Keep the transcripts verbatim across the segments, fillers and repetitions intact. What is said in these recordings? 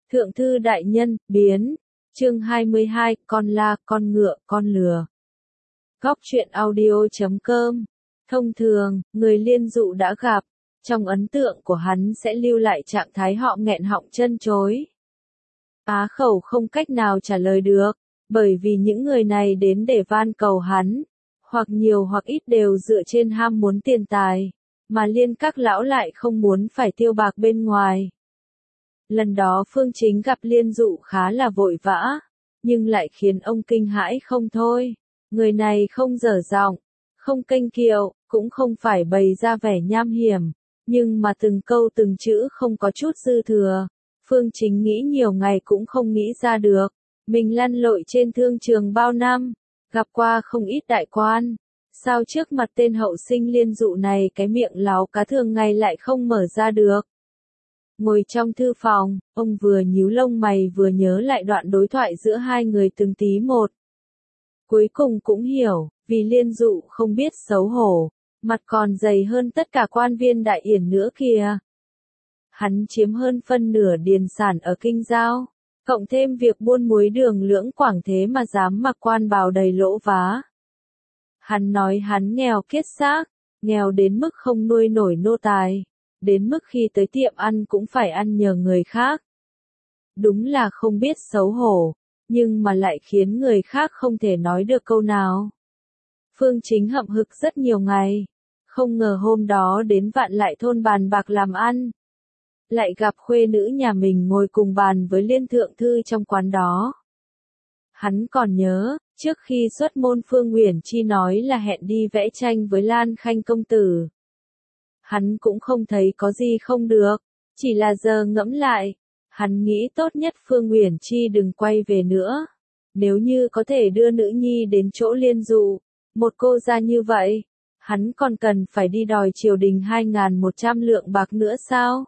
Thượng thư đại nhân, biến. Chương hai mươi hai, con la, con ngựa, con lừa. Góc truyện audio chấm com. Thông thường, người liên dụ đã gặp, trong ấn tượng của hắn sẽ lưu lại trạng thái họ nghẹn họng chân chối. Á khẩu không cách nào trả lời được, bởi vì những người này đến để van cầu hắn, hoặc nhiều hoặc ít đều dựa trên ham muốn tiền tài, mà liên các lão lại không muốn phải tiêu bạc bên ngoài. Lần đó Phương Chính gặp Liên Dụ khá là vội vã, nhưng lại khiến ông kinh hãi không thôi. Người này không dở giọng, không kênh kiệu, cũng không phải bày ra vẻ nham hiểm, nhưng mà từng câu từng chữ không có chút dư thừa. Phương Chính nghĩ nhiều ngày cũng không nghĩ ra được. Mình lăn lội trên thương trường bao năm, gặp qua không ít đại quan. Sao trước mặt tên hậu sinh Liên Dụ này cái miệng láo cá thường ngày lại không mở ra được? Ngồi trong thư phòng, ông vừa nhíu lông mày vừa nhớ lại đoạn đối thoại giữa hai người từng tí một. Cuối cùng cũng hiểu, vì Liên Dụ không biết xấu hổ, mặt còn dày hơn tất cả quan viên đại yển nữa kìa. Hắn chiếm hơn phân nửa điền sản ở Kinh Giao, cộng thêm việc buôn muối đường lưỡng quảng thế mà dám mặc quan bào đầy lỗ vá. Hắn nói hắn nghèo kiết xác, nghèo đến mức không nuôi nổi nô tài, đến mức khi tới tiệm ăn cũng phải ăn nhờ người khác. Đúng là không biết xấu hổ, nhưng mà lại khiến người khác không thể nói được câu nào. Phương Chính hậm hực rất nhiều ngày, không ngờ hôm đó đến Vạn Lại thôn bàn bạc làm ăn. Lại gặp khuê nữ nhà mình ngồi cùng bàn với Liên thượng thư trong quán đó. Hắn còn nhớ, trước khi xuất môn Phương Uyển Chi nói là hẹn đi vẽ tranh với Lan Khanh công tử. Hắn cũng không thấy có gì không được, chỉ là giờ ngẫm lại, hắn nghĩ tốt nhất Phương Uyển Chi đừng quay về nữa. Nếu như có thể đưa nữ nhi đến chỗ Liên Dụ, một cô ra như vậy, hắn còn cần phải đi đòi triều đình hai nghìn một trăm lượng bạc nữa sao?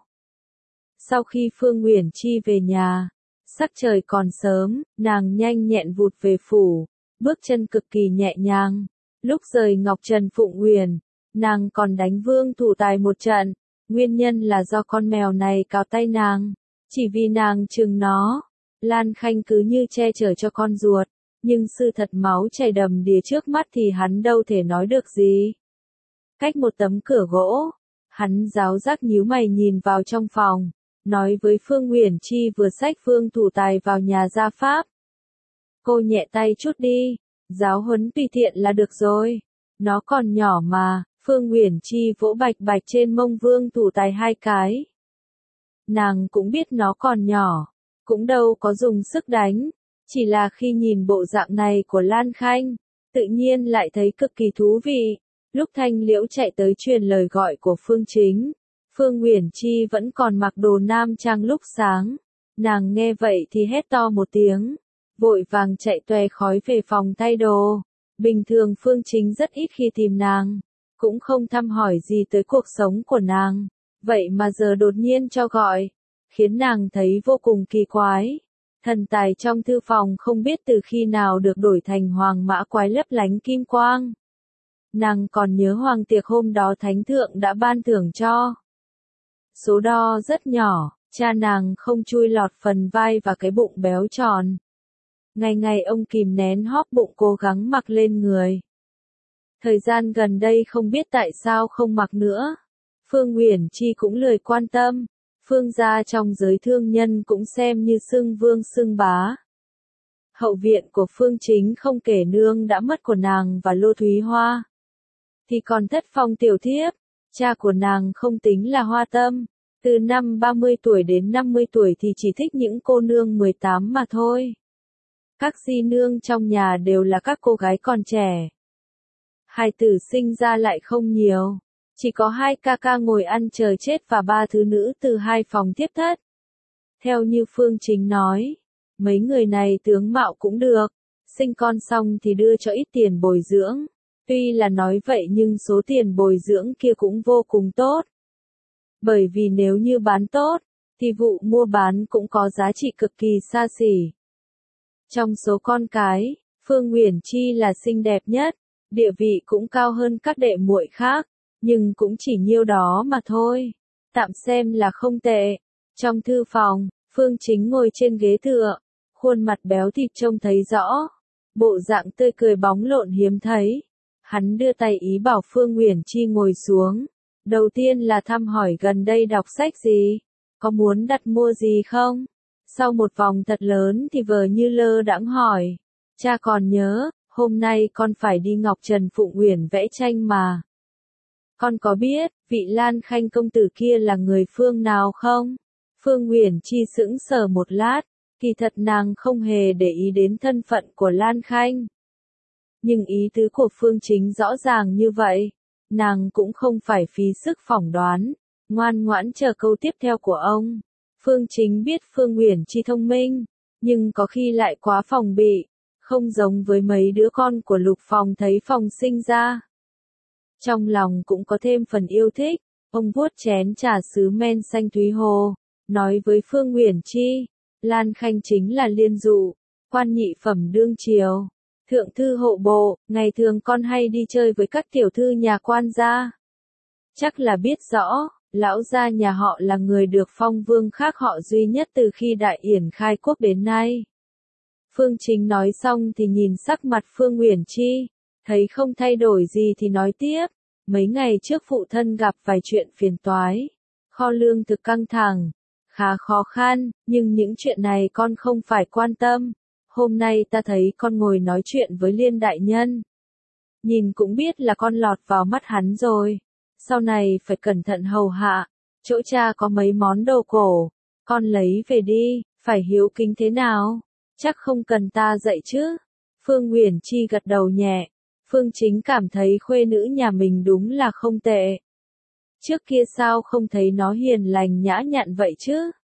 Sau khi Phương Uyển Chi về nhà, sắc trời còn sớm, nàng nhanh nhẹn vụt về phủ, bước chân cực kỳ nhẹ nhàng. Lúc rời Ngọc Trần Phụng Uyển, nàng còn đánh Vương Thủ Tài một trận, nguyên nhân là do con mèo này cào tay nàng, chỉ vì nàng chừng nó. Lan Khanh cứ như che chở cho con ruột, nhưng sự thật máu chảy đầm đìa trước mắt thì hắn đâu thể nói được gì. Cách một tấm cửa gỗ, hắn giáo giác nhíu mày nhìn vào trong phòng, nói với Phương Uyển Chi vừa xách Vương Thủ Tài vào nhà gia pháp. Cô nhẹ tay chút đi, giáo huấn tùy tiện là được rồi, nó còn nhỏ mà. Phương Uyển Chi vỗ bạch bạch trên mông Vương Thủ Tài hai cái. Nàng cũng biết nó còn nhỏ, cũng đâu có dùng sức đánh, chỉ là khi nhìn bộ dạng này của Lan Khanh, tự nhiên lại thấy cực kỳ thú vị. Lúc Thanh Liễu chạy tới truyền lời gọi của Phương Chính, Phương Uyển Chi vẫn còn mặc đồ nam trang lúc sáng. Nàng nghe vậy thì hét to một tiếng, vội vàng chạy toè khói về phòng thay đồ. Bình thường Phương Chính rất ít khi tìm nàng, cũng không thăm hỏi gì tới cuộc sống của nàng, vậy mà giờ đột nhiên cho gọi, khiến nàng thấy vô cùng kỳ quái. Thần tài trong thư phòng không biết từ khi nào được đổi thành hoàng mã quái lấp lánh kim quang. Nàng còn nhớ hoàng tiệc hôm đó thánh thượng đã ban thưởng cho. Số đo rất nhỏ, cha nàng không chui lọt phần vai và cái bụng béo tròn. Ngày ngày ông kìm nén hóp bụng cố gắng mặc lên người. Thời gian gần đây không biết tại sao không mặc nữa. Phương Uyển Chi cũng lười quan tâm. Phương gia trong giới thương nhân cũng xem như xưng vương xưng bá. Hậu viện của Phương Chính không kể nương đã mất của nàng và Lô Thúy Hoa, thì còn Thất Phong tiểu thiếp, cha của nàng không tính là hoa tâm. Từ năm ba mươi tuổi đến năm mươi tuổi thì chỉ thích những cô nương mười tám mà thôi. Các di nương trong nhà đều là các cô gái còn trẻ. Hài tử sinh ra lại không nhiều, chỉ có hai ca ca ngồi ăn chờ chết và ba thứ nữ từ hai phòng tiếp thất. Theo như Phương Chính nói, mấy người này tướng mạo cũng được, sinh con xong thì đưa cho ít tiền bồi dưỡng. Tuy là nói vậy nhưng số tiền bồi dưỡng kia cũng vô cùng tốt. Bởi vì nếu như bán tốt, thì vụ mua bán cũng có giá trị cực kỳ xa xỉ. Trong số con cái, Phương Uyển Chi là xinh đẹp nhất, địa vị cũng cao hơn các đệ muội khác, nhưng cũng chỉ nhiêu đó mà thôi. Tạm xem là không tệ. Trong thư phòng, Phương Chính ngồi trên ghế tựa, khuôn mặt béo thịt trông thấy rõ, bộ dạng tươi cười bóng lộn hiếm thấy. Hắn đưa tay ý bảo Phương Uyển Chi ngồi xuống. Đầu tiên là thăm hỏi gần đây đọc sách gì, có muốn đặt mua gì không? Sau một vòng thật lớn thì vờ như lơ đãng hỏi, cha còn nhớ, hôm nay con phải đi Ngọc Trần Phụng Uyển vẽ tranh mà. Con có biết, vị Lan Khanh công tử kia là người phương nào không? Phương Uyển Chi sững sờ một lát, kỳ thật nàng không hề để ý đến thân phận của Lan Khanh. Nhưng ý tứ của Phương Chính rõ ràng như vậy, nàng cũng không phải phí sức phỏng đoán, ngoan ngoãn chờ câu tiếp theo của ông. Phương Chính biết Phương Uyển Chi thông minh, nhưng có khi lại quá phòng bị, không giống với mấy đứa con của Lục Phòng thấy Phòng sinh ra. Trong lòng cũng có thêm phần yêu thích, ông vuốt chén trà sứ men xanh thúy hồ, nói với Phương Uyển Chi, Lan Khanh chính là liên dụ, quan nhị phẩm đương triều, thượng thư hộ bộ, ngày thường con hay đi chơi với các tiểu thư nhà quan gia. Chắc là biết rõ, lão gia nhà họ là người được phong vương khác họ duy nhất từ khi Đại Yển khai quốc đến nay. Phương Chính nói xong thì nhìn sắc mặt Phương Uyển Chi, thấy không thay đổi gì thì nói tiếp, mấy ngày trước phụ thân gặp vài chuyện phiền toái, kho lương thực căng thẳng, khá khó khăn, nhưng những chuyện này con không phải quan tâm. Hôm nay ta thấy con ngồi nói chuyện với Liên đại nhân. Nhìn cũng biết là con lọt vào mắt hắn rồi. Sau này phải cẩn thận hầu hạ. Chỗ cha có mấy món đồ cổ. Con lấy về đi, phải hiếu kính thế nào? Chắc không cần ta dạy chứ? Phương Uyển Chi gật đầu nhẹ. Phương Chính cảm thấy khuê nữ nhà mình đúng là không tệ. Trước kia sao không thấy nó hiền lành nhã nhặn vậy chứ?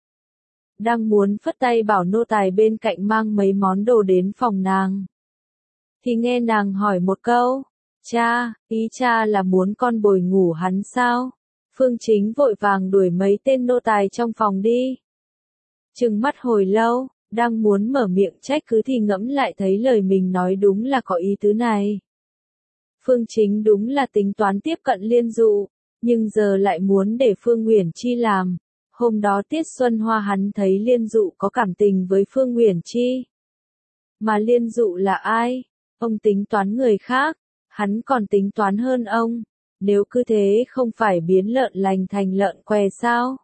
Đang muốn phất tay bảo nô tài bên cạnh mang mấy món đồ đến phòng nàng. Thì nghe nàng hỏi một câu, cha, ý cha là muốn con bồi ngủ hắn sao? Phương Chính vội vàng đuổi mấy tên nô tài trong phòng đi. Trừng mắt hồi lâu, đang muốn mở miệng trách cứ thì ngẫm lại thấy lời mình nói đúng là có ý tứ này. Phương Chính đúng là tính toán tiếp cận Liên dụ, nhưng giờ lại muốn để Phương Uyển Chi làm. Hôm đó Tiết Xuân Hoa hắn thấy Liên dụ có cảm tình với Phương Uyển Chi. Mà Liên dụ là ai? Ông tính toán người khác, hắn còn tính toán hơn ông. Nếu cứ thế không phải biến lợn lành thành lợn què sao?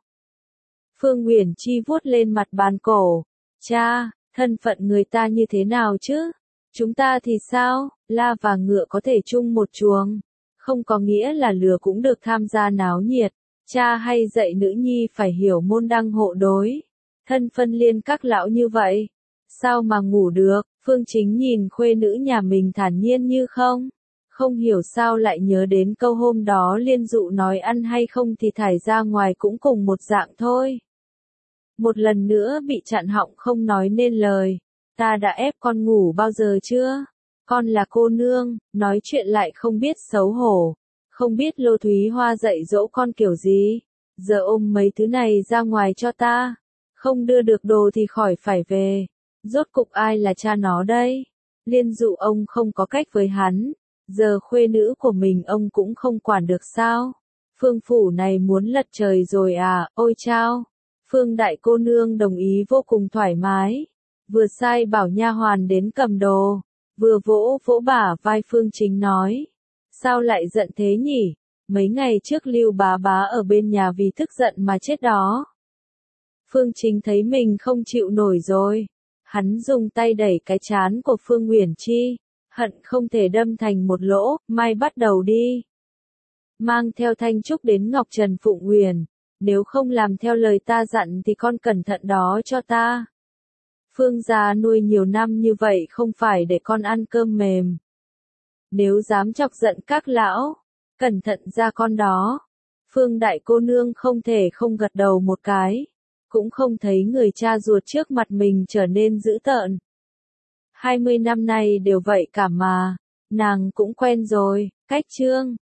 Phương Uyển Chi vuốt lên mặt bàn cổ. Cha, thân phận người ta như thế nào chứ? Chúng ta thì sao? La và ngựa có thể chung một chuồng. Không có nghĩa là lừa cũng được tham gia náo nhiệt. Cha hay dạy nữ nhi phải hiểu môn đăng hộ đối. Thân phân liên các lão như vậy. Sao mà ngủ được? Phương Chính nhìn khuê nữ nhà mình thản nhiên như không. Không hiểu sao lại nhớ đến câu hôm đó Liên dụ nói ăn hay không thì thải ra ngoài cũng cùng một dạng thôi. Một lần nữa bị chặn họng không nói nên lời. Ta đã ép con ngủ bao giờ chưa? Con là cô nương, nói chuyện lại không biết xấu hổ. Không biết Lô Thúy Hoa dạy dỗ con kiểu gì. Giờ ôm mấy thứ này ra ngoài cho ta. Không đưa được đồ thì khỏi phải về. Rốt cục ai là cha nó đây? Liên dụ ông không có cách với hắn. Giờ khuê nữ của mình ông cũng không quản được sao? Phương phủ này muốn lật trời rồi à, ôi chao. Phương đại cô nương đồng ý vô cùng thoải mái. Vừa sai bảo nha hoàn đến cầm đồ. Vừa vỗ vỗ bả vai Phương Chính nói. Sao lại giận thế nhỉ? Mấy ngày trước Lưu bá bá ở bên nhà vì tức giận mà chết đó. Phương Chính thấy mình không chịu nổi rồi. Hắn dùng tay đẩy cái trán của Phương Uyển Chi. Hận không thể đâm thành một lỗ, mai bắt đầu đi. Mang theo Thanh Trúc đến Ngọc Trần Phụng Uyển. Nếu không làm theo lời ta dặn thì con cẩn thận đó cho ta. Phương gia nuôi nhiều năm như vậy không phải để con ăn cơm mềm. Nếu dám chọc giận các lão, cẩn thận ra con đó. Phương đại cô nương không thể không gật đầu một cái. Cũng không thấy người cha ruột trước mặt mình trở nên dữ tợn. Hai mươi năm nay đều vậy cả mà. Nàng cũng quen rồi, cách chương.